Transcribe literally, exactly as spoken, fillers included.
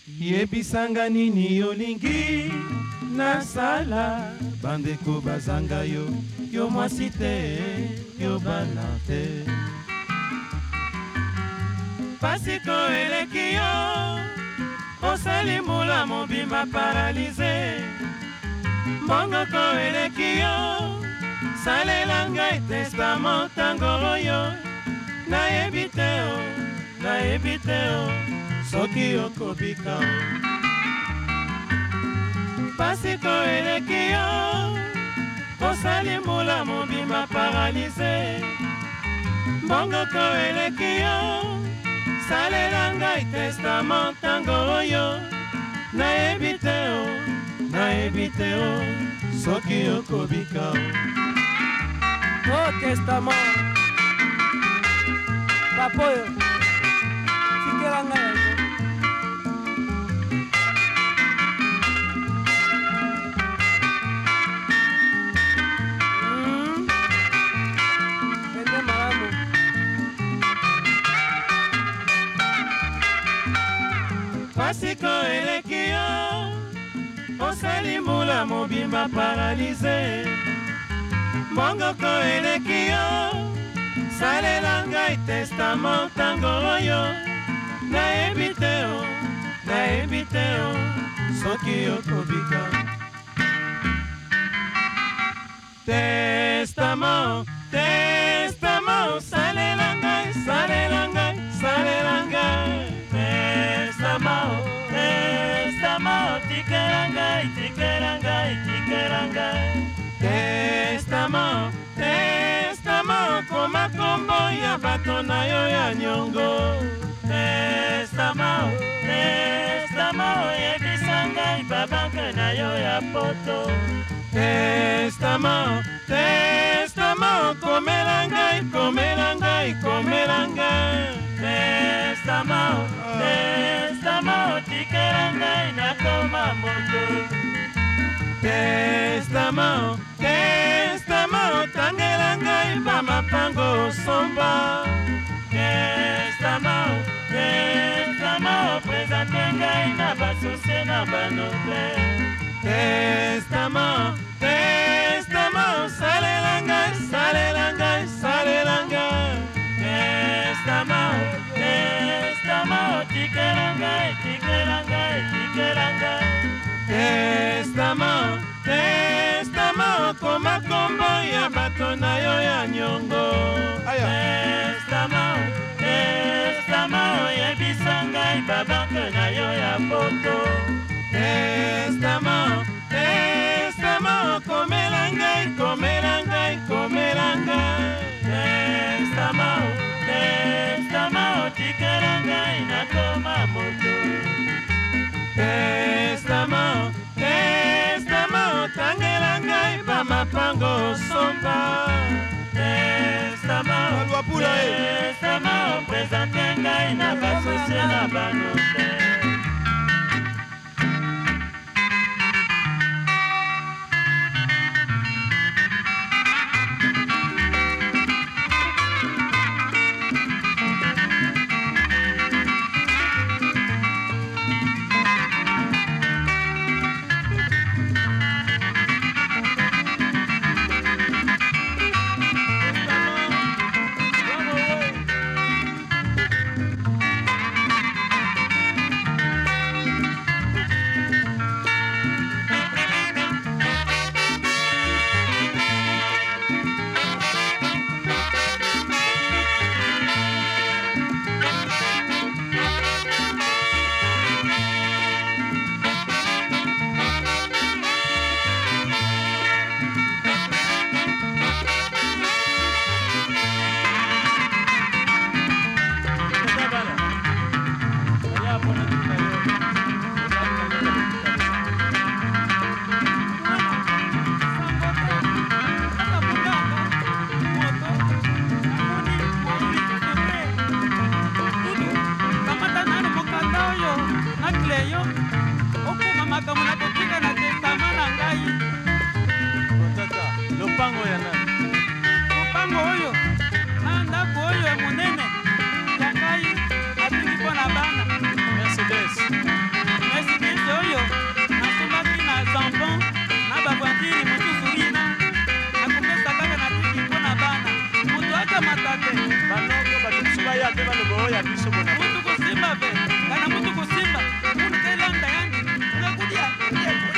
Yebisanga nini yolingi nasala bandeko bazanga yo yo mwasi te yo bana te pasiko eleki yo osali mula mobimba paralize mbongo ko eleki yo salela ngai testament tango oyo nayebi te o nayebi te o soki okobika pasiko eleki yo osali mula mobimba paralize mbongo ko eleki yo salela ngai testament tango oyo nayebi te o nayebi te o soki okobika o testament papa oyo tikela ngai pasiko eleki yo osali mula mobimba paralize mbongo ko eleki yo salela ngai testament tango oyo nayebi te o nayebi te o soki okobika testament testament salela ngai salela ngai salela ngai testament testament tikela ngai tikela ngai tikela ngai testament testament koma kombo ya bato na yo ya nyongo testament testament oyebisa ngai babanke na yo ya poto testament testament komela ngai komela ngai komela ngai testament testament tikela ngai nakoma moto testament testament tangela ngai bamapango somba testament testament présente ngai na basosie na banote testament testament salela ngai salela ngai salela ngai testament testament tikela ngai tikela ngai tikela ngai testament testament koma kombo ya bato na yo ya nyongo testament testament oyebisa ngai babanke na yo ya poto testament testament komela ngai komela ngai komela ngai testament testament tikela ngai nakoma moto testament testament tangela ngai bamapango somba testament testament présente ngai na basosie na banote Mercedes te banoko batukusu baya te baloba oyo ya biso bona mutu kusimba ve kana mutu kusimba munu kelanda yani ngakudia kudia